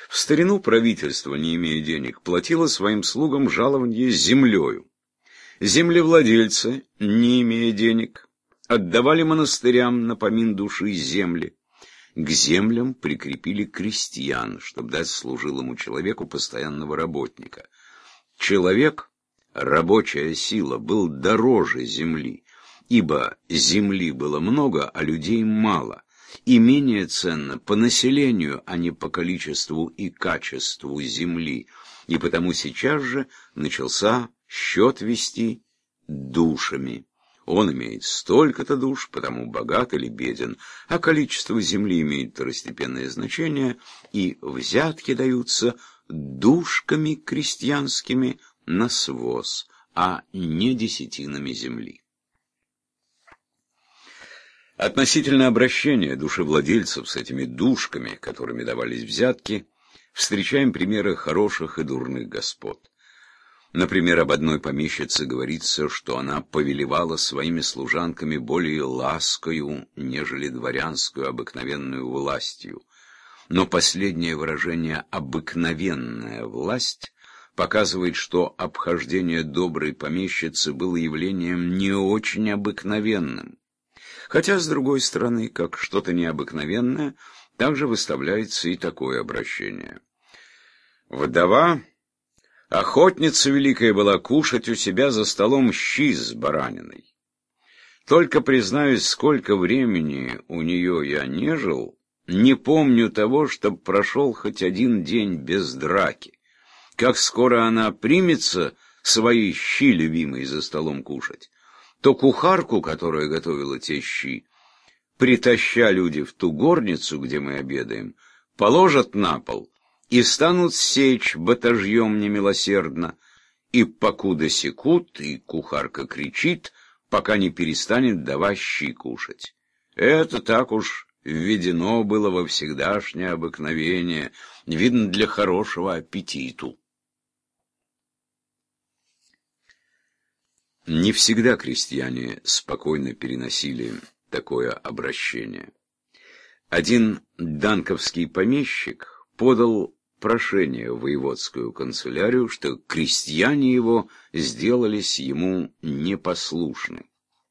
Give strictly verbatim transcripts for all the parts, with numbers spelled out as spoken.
В старину правительство, не имея денег, платило своим слугам жалованье землею. Землевладельцы, не имея денег, отдавали монастырям на помин души земли. К землям прикрепили крестьян, чтобы дать служилому человеку постоянного работника. Человек, рабочая сила, был дороже земли, ибо земли было много, а людей мало, и менее ценно по населению, а не по количеству и качеству земли, и потому сейчас же начался счет вести душами. Он имеет столько-то душ, потому богат или беден, а количество земли имеет второстепенное значение, и взятки даются душками крестьянскими на своз, а не десятинами земли. Относительно обращения душевладельцев с этими душками, которыми давались взятки, встречаем примеры хороших и дурных господ. Например, об одной помещице говорится, что она повелевала своими служанками более ласкою, нежели дворянскую обыкновенную властью. Но последнее выражение «обыкновенная власть» показывает, что обхождение доброй помещицы было явлением не очень обыкновенным. Хотя, с другой стороны, как что-то необыкновенное, также выставляется и такое обращение. Вдова, охотница великая была кушать у себя за столом щи с бараниной. Только, признаюсь, сколько времени у нее я не жил, не помню того, чтоб прошел хоть один день без драки. Как скоро она примется свои щи любимые за столом кушать, то кухарку, которая готовила те щи, притаща люди в ту горницу, где мы обедаем, положат на пол и станут сечь батажьем немилосердно, и покуда секут, и кухарка кричит, пока не перестанет давать щи кушать. Это так уж введено было во всегдашнее обыкновение, видно, для хорошего аппетиту. Не всегда крестьяне спокойно переносили такое обращение. Один данковский помещик подал прошение в воеводскую канцелярию, что крестьяне его сделались ему непослушны.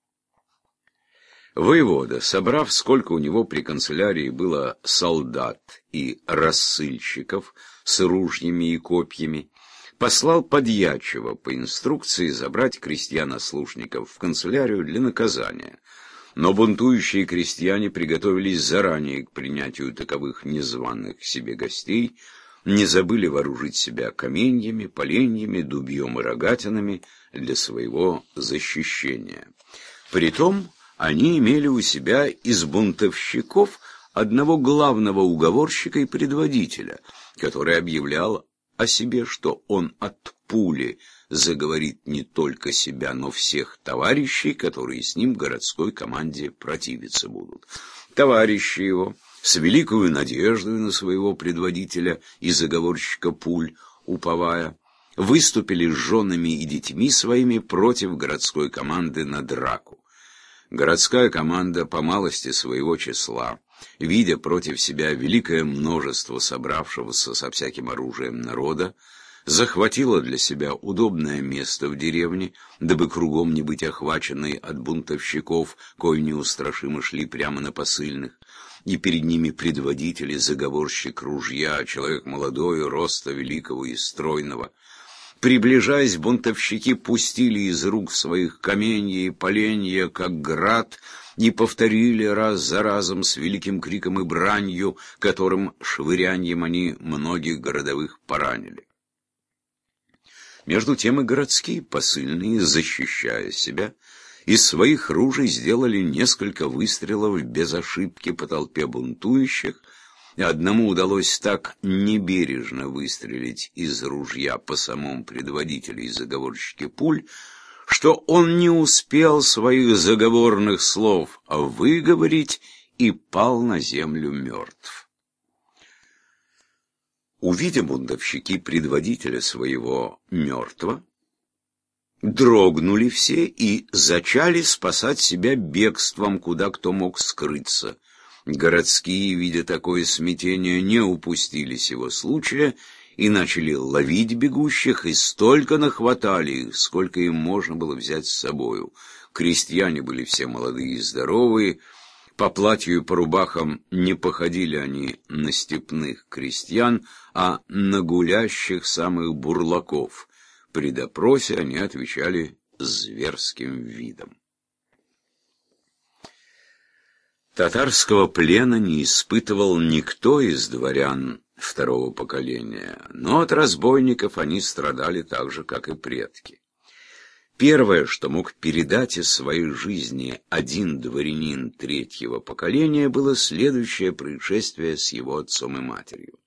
Воевода, собрав, сколько у него при канцелярии было солдат и рассыльщиков с ружьями и копьями, послал подьячего по инструкции забрать крестьян-ослушников в канцелярию для наказания. Но бунтующие крестьяне приготовились заранее к принятию таковых незваных к себе гостей, не забыли вооружить себя каменьями, поленьями, дубьем и рогатинами для своего защищения. Притом они имели у себя из бунтовщиков одного главного уговорщика и предводителя, который объявлял о себе, что он от пули заговорит не только себя, но всех товарищей, которые с ним в городской команде противиться будут. Товарищи его, с великою надеждой на своего предводителя и заговорщика пуль, уповая, выступили с женами и детьми своими против городской команды на драку. Городская команда по малости своего числа, видя против себя великое множество собравшегося со всяким оружием народа, захватила для себя удобное место в деревне, дабы кругом не быть охваченной от бунтовщиков, кои неустрашимо шли прямо на посыльных, и перед ними предводитель и заговорщик ружья, человек молодой, роста великого и стройного. Приближаясь, бунтовщики пустили из рук своих каменья и поленья, как град, и повторили раз за разом с великим криком и бранью, которым швыряньем они многих городовых поранили. Между тем и городские посыльные, защищая себя, из своих ружей сделали несколько выстрелов без ошибки по толпе бунтующих, и одному удалось так небережно выстрелить из ружья по самому предводителю и заговорщике пуль, что он не успел своих заговорных слов выговорить и пал на землю мертв. Увидя бунтовщики предводителя своего мертвого, дрогнули все и зачали спасать себя бегством, куда кто мог скрыться. Городские, видя такое смятение, не упустили сего случая и начали ловить бегущих, и столько нахватали их, сколько им можно было взять с собою. Крестьяне были все молодые и здоровые, по платью и по рубахам не походили они на степных крестьян, а на гулящих самых бурлаков. При допросе они отвечали зверским видом. Татарского плена не испытывал никто из дворян второго поколения, но от разбойников они страдали так же, как и предки. Первое, что мог передать из своей жизни один дворянин третьего поколения, было следующее происшествие с его отцом и матерью.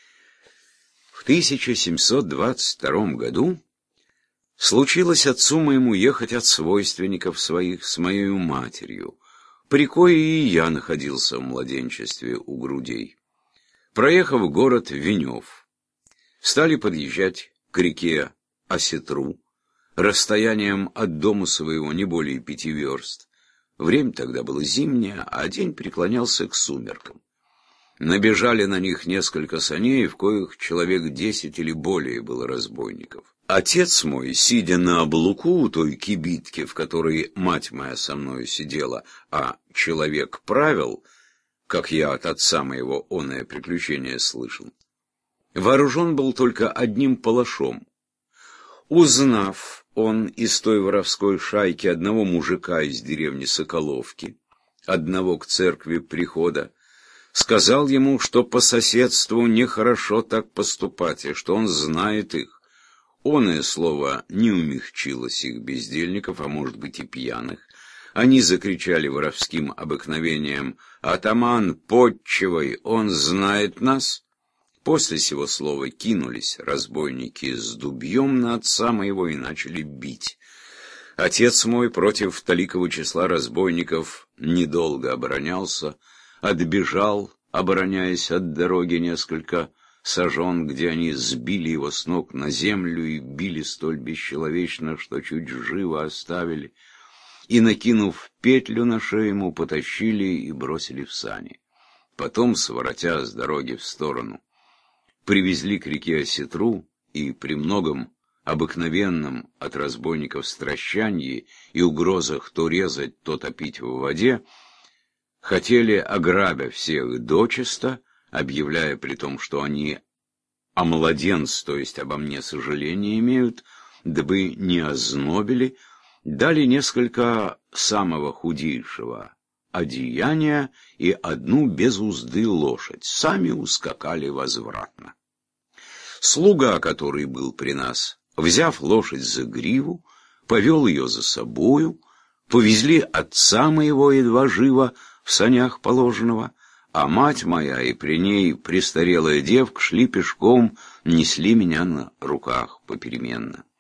В тысяча семьсот двадцать втором году случилось отцу моему ехать от свойственников своих с моей матерью, при кое и я находился в младенчестве у грудей. Проехав город Венев, стали подъезжать к реке Осетру, расстоянием от дома своего не более пяти верст. Время тогда было зимнее, а день преклонялся к сумеркам. Набежали на них несколько саней, в коих человек десять или более было разбойников. Отец мой, сидя на облуку у той кибитки, в которой мать моя со мною сидела, а человек правил, как я от отца моего оное приключение слышал, вооружен был только одним палашом. Узнав он из той воровской шайки одного мужика из деревни Соколовки, одного к церкви прихода, сказал ему, что по соседству нехорошо так поступать, и что он знает их. Оное слово не умягчилось их бездельников, а может быть и пьяных. Они закричали воровским обыкновением: «Атаман, подчивай, он знает нас!» После сего слова кинулись разбойники с дубьем на отца моего и начали бить. Отец мой против толикого числа разбойников недолго оборонялся, отбежал, обороняясь от дороги несколько сажен, где они сбили его с ног на землю и били столь бесчеловечно, что чуть живо оставили, и, накинув петлю на шею ему, потащили и бросили в сани. Потом, своротя с дороги в сторону, привезли к реке Осетру, и при многом обыкновенном от разбойников стращанье и угрозах то резать, то топить в воде, хотели, ограбя всех дочисто, объявляя при том, что они о младенце, то есть обо мне, сожаление имеют, дабы не ознобили, дали несколько самого худейшего одеяния и одну без узды лошадь, сами ускакали возвратно. Слуга, который был при нас, взяв лошадь за гриву, повел ее за собою, повезли отца моего едва живо в санях положенного, а мать моя и при ней престарелая девка шли пешком, несли меня на руках попеременно.